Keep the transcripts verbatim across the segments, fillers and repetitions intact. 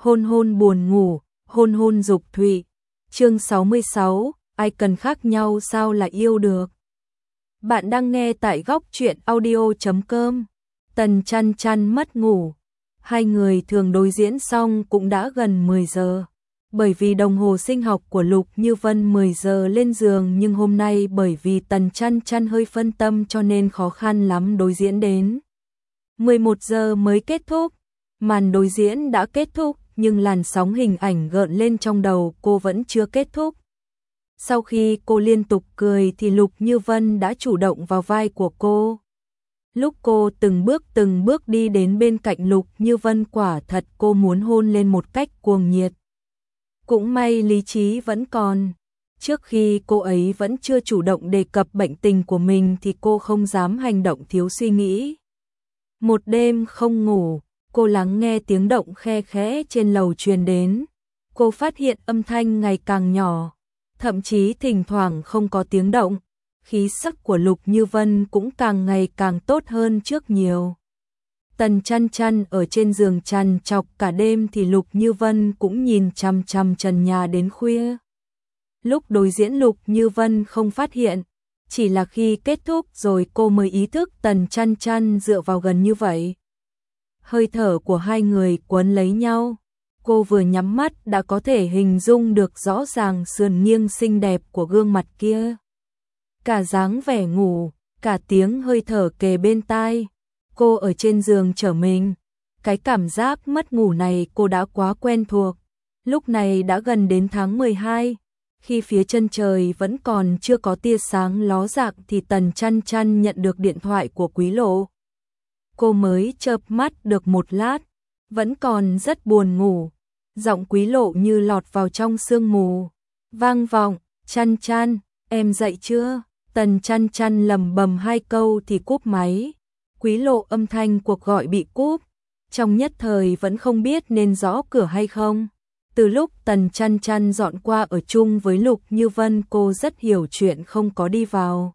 hôn hôn buồn ngủ, hôn hôn dục thụy. Chương sáu mươi sáu, ai cần khác nhau sao lại yêu được. Bạn đang nghe tại góc truyện audio chấm com. Tần Chăn Chăn mất ngủ. Hai người thường đối diễn xong cũng đã gần mười giờ. Bởi vì đồng hồ sinh học của Lục Như Vân mười giờ lên giường, nhưng hôm nay bởi vì Tần Chăn Chăn hơi phân tâm cho nên khó khăn lắm đối diễn đến mười một giờ mới kết thúc. Màn đối diễn đã kết thúc, nhưng làn sóng hình ảnh gợn lên trong đầu cô vẫn chưa kết thúc. Sau khi cô liên tục cười thì Lục Như Vân đã chủ động vào vai của cô. Lúc cô từng bước từng bước đi đến bên cạnh Lục Như Vân, quả thật cô muốn hôn lên một cách cuồng nhiệt. Cũng may lý trí vẫn còn. Trước khi cô ấy vẫn chưa chủ động đề cập bệnh tình của mình thì cô không dám hành động thiếu suy nghĩ. Một đêm không ngủ, cô lắng nghe tiếng động khe khẽ trên lầu truyền đến. Cô phát hiện âm thanh ngày càng nhỏ, thậm chí thỉnh thoảng không có tiếng động. Khí sắc của Lục Như Vân cũng càng ngày càng tốt hơn trước nhiều. Tần Chăn Chăn ở trên giường trằn trọc cả đêm thì Lục Như Vân cũng nhìn chằm chằm trần nhà đến khuya. Lúc đối diễn Lục Như Vân không phát hiện, chỉ là khi kết thúc rồi cô mới ý thức Tần Chăn Chăn dựa vào gần như vậy. Hơi thở của hai người quấn lấy nhau, cô vừa nhắm mắt đã có thể hình dung được rõ ràng sườn nghiêng xinh đẹp của gương mặt kia. Cả dáng vẻ ngủ, cả tiếng hơi thở kề bên tai, cô ở trên giường trở mình. Cái cảm giác mất ngủ này cô đã quá quen thuộc. Lúc này đã gần đến tháng mười hai, khi phía chân trời vẫn còn chưa có tia sáng ló dạng thì Tần Chăn Chăn nhận được điện thoại của Quý Lộ. Cô mới chợp mắt được một lát, vẫn còn rất buồn ngủ. Giọng Quý Lộ như lọt vào trong sương mù, vang vọng, "Chăn Chăn, em dậy chưa?" Tần Chăn Chăn lẩm bẩm hai câu thì cúp máy. Quý Lộ âm thanh cuộc gọi bị cúp, trong nhất thời vẫn không biết nên gõ cửa hay không. Từ lúc Tần Chăn Chăn dọn qua ở chung với Lục Như Vân, cô rất hiểu chuyện không có đi vào.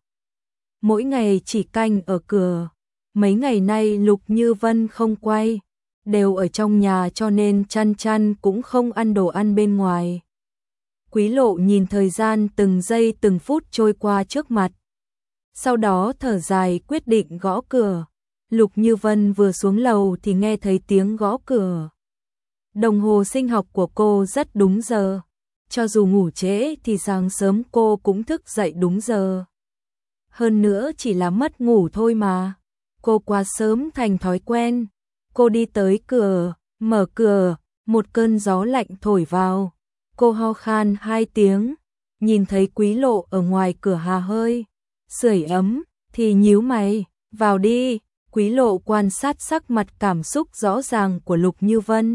Mỗi ngày chỉ canh ở cửa. Mấy ngày nay Lục Như Vân không quay, đều ở trong nhà cho nên Chăn Chăn cũng không ăn đồ ăn bên ngoài. Quý Lộ nhìn thời gian từng giây từng phút trôi qua trước mặt. Sau đó thở dài quyết định gõ cửa. Lục Như Vân vừa xuống lầu thì nghe thấy tiếng gõ cửa. Đồng hồ sinh học của cô rất đúng giờ. Cho dù ngủ trễ thì sáng sớm cô cũng thức dậy đúng giờ. Hơn nữa chỉ là mất ngủ thôi mà. Cô quá sớm thành thói quen. Cô đi tới cửa, mở cửa, một cơn gió lạnh thổi vào. Cô ho khan hai tiếng, nhìn thấy Quý Lộ ở ngoài cửa hà hơi sưởi ấm thì nhíu mày, "Vào đi." Quý Lộ quan sát sắc mặt cảm xúc rõ ràng của Lục Như Vân.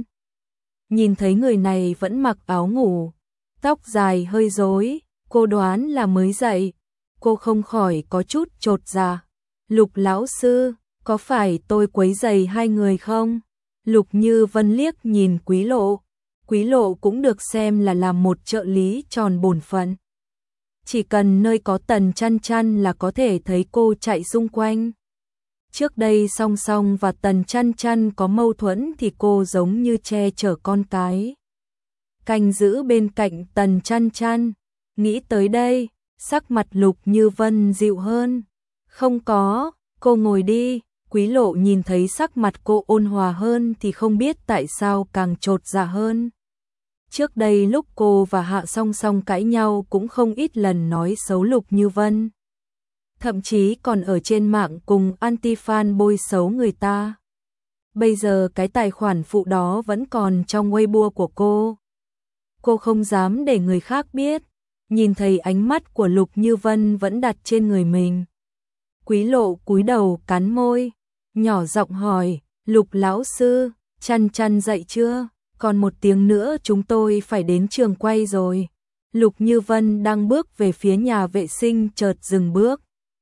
Nhìn thấy người này vẫn mặc áo ngủ, tóc dài hơi rối, cô đoán là mới dậy. Cô không khỏi có chút chột dạ. "Lục lão sư, có phải tôi quấy rầy hai người không?" Lục Như Vân liếc nhìn Quý Lộ. Quý Lộ cũng được xem là làm một trợ lý tròn bổn phận. Chỉ cần nơi có Tần Chăn Chăn là có thể thấy cô chạy xung quanh. Trước đây Song Song và Tần Chăn Chăn có mâu thuẫn thì cô giống như che chở con cái, canh giữ bên cạnh Tần Chăn Chăn. Nghĩ tới đây, sắc mặt Lục Như Vân dịu hơn. "Không có, cô ngồi đi." Quý Lộ nhìn thấy sắc mặt cô ôn hòa hơn thì không biết tại sao càng chột dạ hơn. Trước đây lúc cô và Hạ Song Song cãi nhau cũng không ít lần nói xấu Lục Như Vân. Thậm chí còn ở trên mạng cùng anti-fan bôi xấu người ta. Bây giờ cái tài khoản phụ đó vẫn còn trong Weibo của cô. Cô không dám để người khác biết. Nhìn thấy ánh mắt của Lục Như Vân vẫn đặt trên người mình. Quý Lộ cúi đầu cắn môi, nhỏ giọng hỏi, "Lục lão sư, Chăn Chăn dậy chưa? Còn một tiếng nữa chúng tôi phải đến trường quay rồi." Lục Như Vân đang bước về phía nhà vệ sinh chợt dừng bước.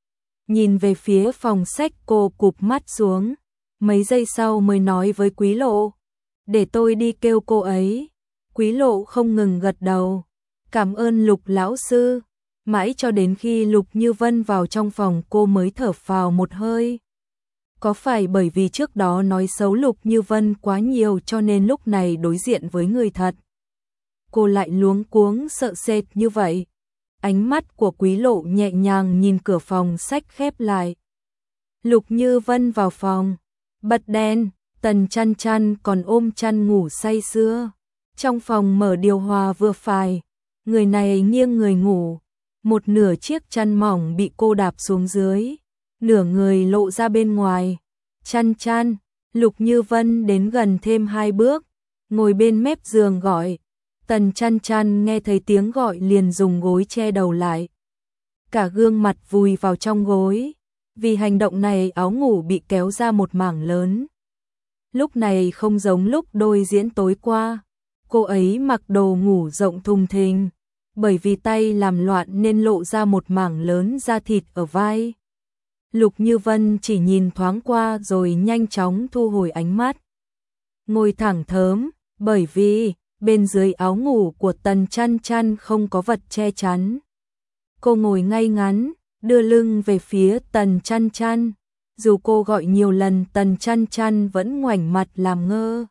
Nhìn về phía phòng sách, cô cụp mắt xuống. Mấy giây sau mới nói với Quý Lộ, "Để tôi đi kêu cô ấy." Quý Lộ không ngừng gật đầu, "Cảm ơn Lục lão sư." Mãi cho đến khi Lục Như Vân vào trong phòng cô mới thở phào một hơi. Có phải bởi vì trước đó nói xấu Lục Như Vân quá nhiều cho nên lúc này đối diện với người thật, cô lại luống cuống sợ sệt như vậy? Ánh mắt của Quý Lộ nhẹ nhàng nhìn cửa phòng sách khép lại. Lục Như Vân vào phòng, bật đèn, Tần Chăn Chăn còn ôm chăn ngủ say sưa. Trong phòng mở điều hòa vừa phải, người này nghiêng người ngủ, một nửa chiếc chăn mỏng bị cô đạp xuống dưới, nửa người lộ ra bên ngoài. Chăn Chăn, Lục Như Vân đến gần thêm hai bước, ngồi bên mép giường gọi. Tần Chăn Chăn nghe thấy tiếng gọi liền dùng gối che đầu lại, cả gương mặt vùi vào trong gối. Vì hành động này áo ngủ bị kéo ra một mảng lớn. Lúc này không giống lúc đôi diễn tối qua, cô ấy mặc đồ ngủ rộng thùng thình, bởi vì tay làm loạn nên lộ ra một mảng lớn da thịt ở vai. Lục Như Vân chỉ nhìn thoáng qua rồi nhanh chóng thu hồi ánh mắt, ngồi thẳng thớm, bởi vì bên dưới áo ngủ của Tần Chăn Chăn không có vật che chắn. Cô ngồi ngay ngắn, đưa lưng về phía Tần Chăn Chăn, dù cô gọi nhiều lần Tần Chăn Chăn vẫn ngoảnh mặt làm ngơ.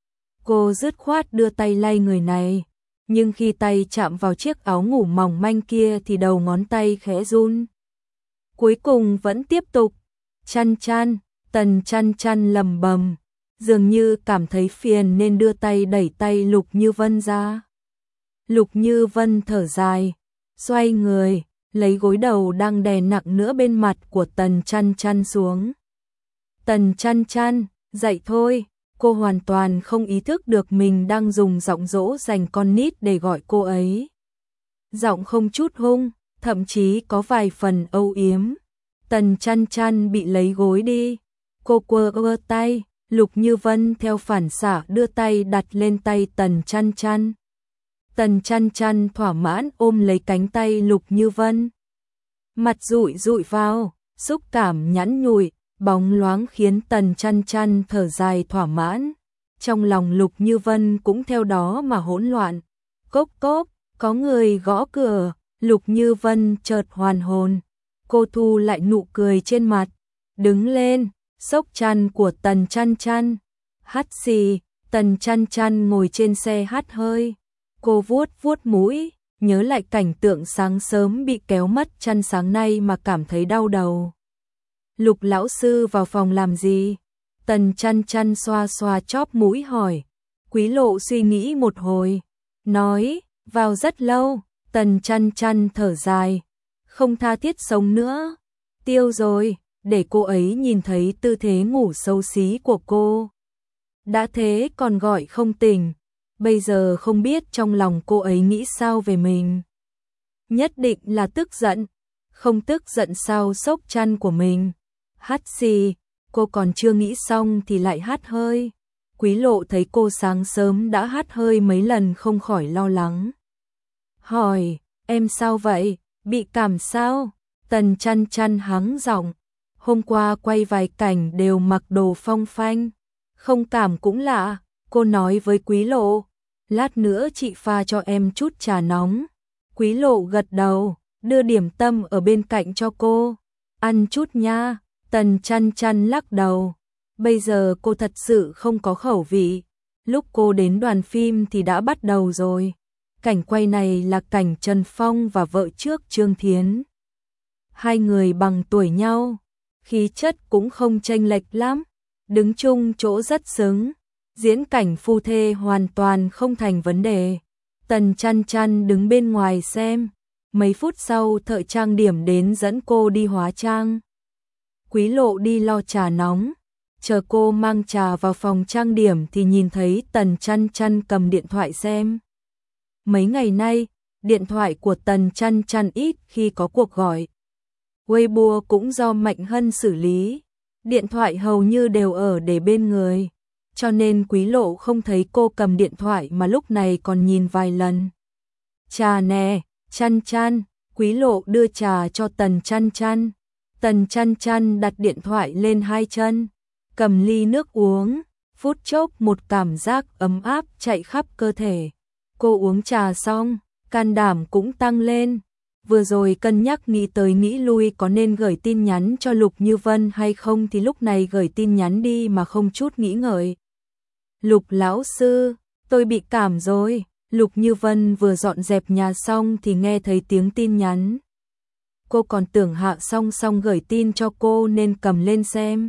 Cô dứt khoát đưa tay lay người này, nhưng khi tay chạm vào chiếc áo ngủ mỏng manh kia thì đầu ngón tay khẽ run. Cuối cùng vẫn tiếp tục. Chăn Chăn, Tần Chăn Chăn lầm bầm, dường như cảm thấy phiền nên đưa tay đẩy tay Lục Như Vân ra. Lục Như Vân thở dài, xoay người, lấy gối đầu đang đè nặng nữa bên mặt của Tần Chăn Chăn xuống. Tần Chăn Chăn, dậy thôi. Cô hoàn toàn không ý thức được mình đang dùng giọng dỗ dành con nít để gọi cô ấy. Giọng không chút hung, thậm chí có vài phần âu yếm. Tần Chăn Chăn bị lấy gối đi. Cô quơ quơ tay, Lục Như Vân theo phản xạ đưa tay đặt lên tay Tần Chăn Chăn. Tần Chăn Chăn thỏa mãn ôm lấy cánh tay Lục Như Vân. Mặt dụi dụi vào, xúc cảm nhẵn nhụi, bóng loáng khiến Tần Chăn Chăn thở dài thỏa mãn. Trong lòng Lục Như Vân cũng theo đó mà hỗn loạn. Cốc cốc, có người gõ cửa. Lục Như Vân chợt hoàn hồn. Cô thu lại nụ cười trên mặt, đứng lên, xốc chăn của Tần Chăn Chăn. Hắt xì, Tần Chăn Chăn ngồi trên xe hắt hơi. Cô vuốt vuốt mũi, nhớ lại cảnh tượng sáng sớm bị kéo mất chăn sáng nay mà cảm thấy đau đầu. Lục lão sư vào phòng làm gì? Tần Chăn Chăn xoa xoa chóp mũi hỏi. Quý Lộ suy nghĩ một hồi, nói, vào rất lâu. Tần Chăn Chăn thở dài, không tha thiết sống nữa, tiêu rồi, để cô ấy nhìn thấy tư thế ngủ xấu xí của cô. Đã thế còn gọi không tỉnh, bây giờ không biết trong lòng cô ấy nghĩ sao về mình. Nhất định là tức giận, không tức giận sao xốc chăn của mình. Hắt xì, cô còn chưa nghĩ xong thì lại hắt hơi. Quý Lộ thấy cô sáng sớm đã hắt hơi mấy lần không khỏi lo lắng. Hỏi, em sao vậy, bị cảm sao? Tần Chăn Chăn hắng giọng, hôm qua quay vài cảnh đều mặc đồ phong phanh. Không cảm cũng lạ, cô nói với Quý Lộ, lát nữa chị pha cho em chút trà nóng. Quý Lộ gật đầu, đưa điểm tâm ở bên cạnh cho cô. Ăn chút nha. Tần Chăn Chăn lắc đầu, bây giờ cô thật sự không có khẩu vị. Lúc cô đến đoàn phim thì đã bắt đầu rồi. Cảnh quay này là cảnh Trần Phong và vợ trước Trương Thiến. Hai người bằng tuổi nhau, khí chất cũng không chênh lệch lắm, đứng chung chỗ rất xứng, diễn cảnh phu thê hoàn toàn không thành vấn đề. Tần Chăn Chăn đứng bên ngoài xem, mấy phút sau thợ trang điểm đến dẫn cô đi hóa trang. Quý Lộ đi lo trà nóng, chờ cô mang trà vào phòng trang điểm thì nhìn thấy Tần Chăn Chăn cầm điện thoại xem. Mấy ngày nay, điện thoại của Tần Chăn Chăn ít khi có cuộc gọi. Weibo cũng do Mạnh Hân xử lý, điện thoại hầu như đều ở để bên người, cho nên Quý Lộ không thấy cô cầm điện thoại mà lúc này còn nhìn vài lần. Trà nè, Chăn Chăn, Quý Lộ đưa trà cho Tần Chăn Chăn. Tần Chăn Chăn đặt điện thoại lên hai chân, cầm ly nước uống, phút chốc một cảm giác ấm áp chạy khắp cơ thể. Cô uống trà xong, can đảm cũng tăng lên. Vừa rồi cân nhắc nghĩ tới nghĩ lui có nên gửi tin nhắn cho Lục Như Vân hay không thì lúc này gửi tin nhắn đi mà không chút nghĩ ngợi. Lục lão sư, tôi bị cảm rồi. Lục Như Vân vừa dọn dẹp nhà xong thì nghe thấy tiếng tin nhắn. Cô còn tưởng Hạ Song Song gửi tin cho cô nên cầm lên xem.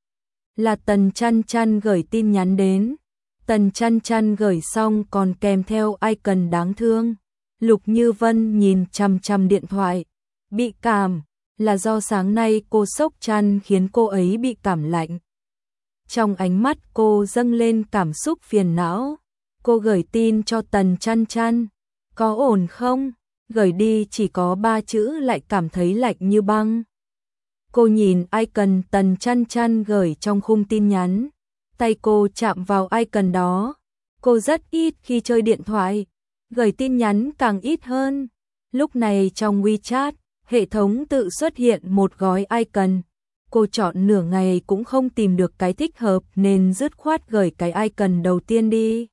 Là Tần Chăn Chăn gửi tin nhắn đến. Tần Chăn Chăn gửi xong còn kèm theo icon đáng thương. Lục Như Vân nhìn chằm chằm điện thoại. Bị cảm, là do sáng nay cô sốc chăn khiến cô ấy bị cảm lạnh. Trong ánh mắt cô dâng lên cảm xúc phiền não. Cô gửi tin cho Tần Chăn Chăn. Có ổn không? Gửi đi chỉ có ba chữ lại cảm thấy lạnh như băng. Cô nhìn icon Tần Chăn Chăn gửi trong khung tin nhắn. Tay cô chạm vào icon đó. Cô rất ít khi chơi điện thoại. Gửi tin nhắn càng ít hơn. Lúc này trong WeChat, hệ thống tự xuất hiện một gói icon. Cô chọn nửa ngày cũng không tìm được cái thích hợp nên dứt khoát gửi cái icon đầu tiên đi.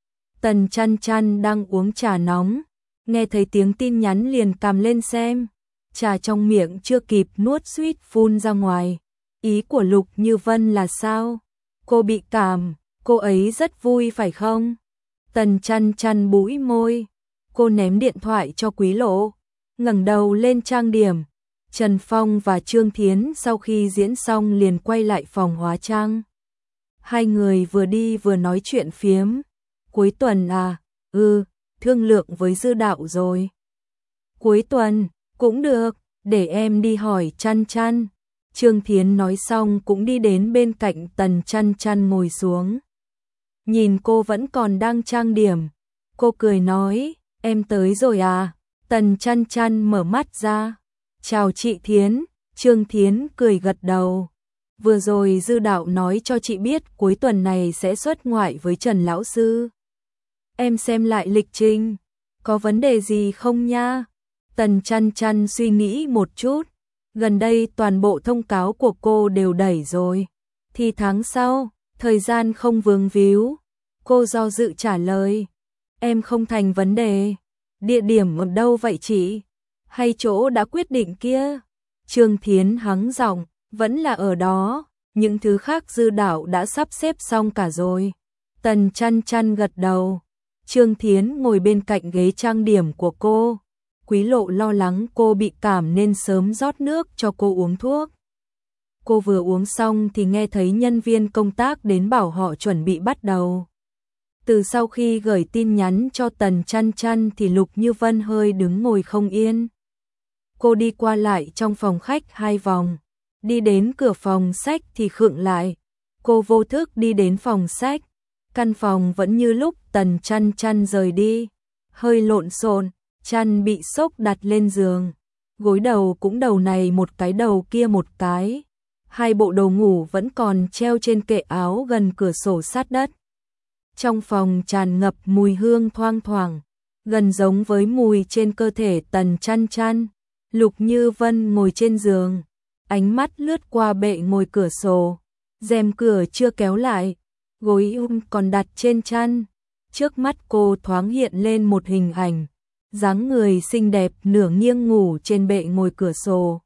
Tần Chăn Chăn đang uống trà nóng. Nghe thấy tiếng tin nhắn liền cầm lên xem. Trà trong miệng chưa kịp nuốt suýt phun ra ngoài. Ý của Lục Như Vân là sao? Cô bị cảm, cô ấy rất vui phải không? Tần Chăn Chăn bũi môi. Cô ném điện thoại cho Quý Lộ, ngẩng đầu lên trang điểm. Trần Phong và Trương Thiến sau khi diễn xong liền quay lại phòng hóa trang. Hai người vừa đi vừa nói chuyện phiếm. Cuối tuần à? Ừ, thương lượng với Dư Đạo rồi. Cuối tuần, cũng được, để em đi hỏi Chăn Chăn. Trương Thiến nói xong cũng đi đến bên cạnh Tần Chăn Chăn ngồi xuống. Nhìn cô vẫn còn đang trang điểm. Cô cười nói, em tới rồi à? Tần Chăn Chăn mở mắt ra. Chào chị Thiến. Trương Thiến cười gật đầu. Vừa rồi Dư Đạo nói cho chị biết cuối tuần này sẽ xuất ngoại với Trần Lão Sư. Em xem lại lịch trình. Có vấn đề gì không nha? Tần Chăn Chăn suy nghĩ một chút. Gần đây toàn bộ thông cáo của cô đều đẩy rồi. Thì tháng sau, thời gian không vướng víu. Cô do dự trả lời. Em không thành vấn đề. Địa điểm ở đâu vậy chị? Hay chỗ đã quyết định kia? Trương Thiến hắng giọng, vẫn là ở đó. Những thứ khác Dư Đạo đã sắp xếp xong cả rồi. Tần Chăn Chăn gật đầu. Trương Thiến ngồi bên cạnh ghế trang điểm của cô. Quý Lộ lo lắng cô bị cảm nên sớm rót nước cho cô uống thuốc. Cô vừa uống xong thì nghe thấy nhân viên công tác đến bảo họ chuẩn bị bắt đầu. Từ sau khi gửi tin nhắn cho Tần Chăn Chăn thì Lục Như Vân hơi đứng ngồi không yên. Cô đi qua lại trong phòng khách hai vòng. Đi đến cửa phòng sách thì khựng lại. Cô vô thức đi đến phòng sách. Căn phòng vẫn như lúc Tần Chăn Chăn rời đi. Hơi lộn xộn, chăn bị xốc đặt lên giường. Gối đầu cũng đầu này một cái đầu kia một cái. Hai bộ đồ ngủ vẫn còn treo trên kệ áo gần cửa sổ sát đất. Trong phòng tràn ngập mùi hương thoang thoảng, gần giống với mùi trên cơ thể Tần Chăn Chăn. Lục Như Vân ngồi trên giường, ánh mắt lướt qua bệ ngồi cửa sổ. Rèm cửa chưa kéo lại, gối um còn đặt trên chăn. Trước mắt cô thoáng hiện lên một hình ảnh, dáng người xinh đẹp nửa nghiêng ngủ trên bệ ngồi cửa sổ.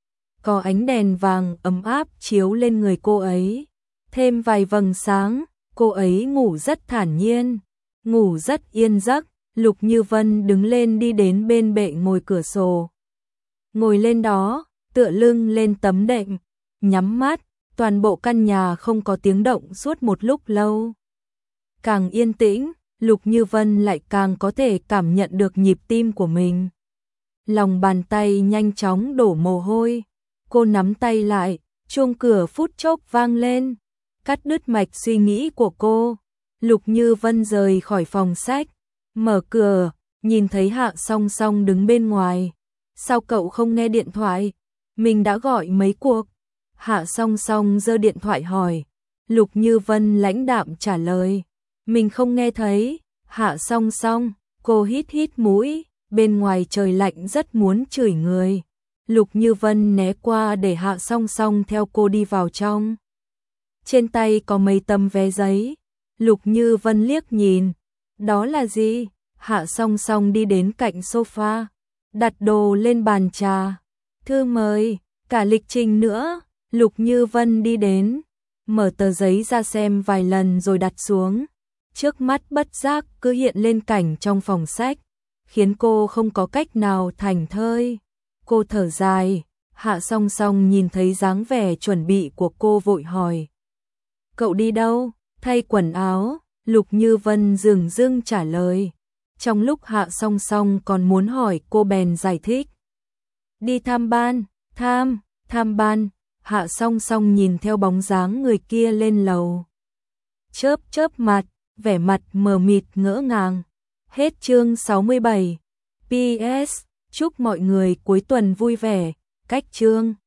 Có ánh đèn vàng ấm áp chiếu lên người cô ấy, thêm vài vầng sáng, cô ấy ngủ rất thản nhiên, ngủ rất yên giấc. Lục Như Vân đứng lên đi đến bên bệ ngồi cửa sổ. Ngồi lên đó, tựa lưng lên tấm đệm, nhắm mắt, toàn bộ căn nhà không có tiếng động suốt một lúc lâu. Càng yên tĩnh, Lục Như Vân lại càng có thể cảm nhận được nhịp tim của mình. Lòng bàn tay nhanh chóng đổ mồ hôi. Cô nắm tay lại, chuông cửa phút chốc vang lên, cắt đứt mạch suy nghĩ của cô. Lục Như Vân rời khỏi phòng sách, mở cửa, nhìn thấy Hạ Song Song đứng bên ngoài. Sao cậu không nghe điện thoại? Mình đã gọi mấy cuộc. Hạ Song Song giơ điện thoại hỏi. Lục Như Vân lãnh đạm trả lời. Mình không nghe thấy. Hạ Song Song, cô hít hít mũi, bên ngoài trời lạnh rất muốn chửi người. Lục Như Vân né qua để Hạ Song Song theo cô đi vào trong. Trên tay có mấy tấm vé giấy. Lục Như Vân liếc nhìn. Đó là gì? Hạ Song Song đi đến cạnh sofa. đặt đồ lên bàn trà. Thư mời, cả lịch trình nữa. Lục Như Vân đi đến, mở tờ giấy ra xem vài lần rồi đặt xuống. Trước mắt bất giác cứ hiện lên cảnh trong phòng sách, khiến cô không có cách nào thảnh thơi. Cô thở dài, Hạ Song Song nhìn thấy dáng vẻ chuẩn bị của cô vội hỏi. Cậu đi đâu? Thay quần áo, Lục Như Vân dửng dưng trả lời. Trong lúc Hạ Song Song còn muốn hỏi cô bèn giải thích. Đi tham ban, tham, tham ban. Hạ Song Song nhìn theo bóng dáng người kia lên lầu. Chớp chớp mặt, vẻ mặt mờ mịt ngỡ ngàng. Hết chương sáu mươi bảy. pê ét. Chúc mọi người cuối tuần vui vẻ. Cách chương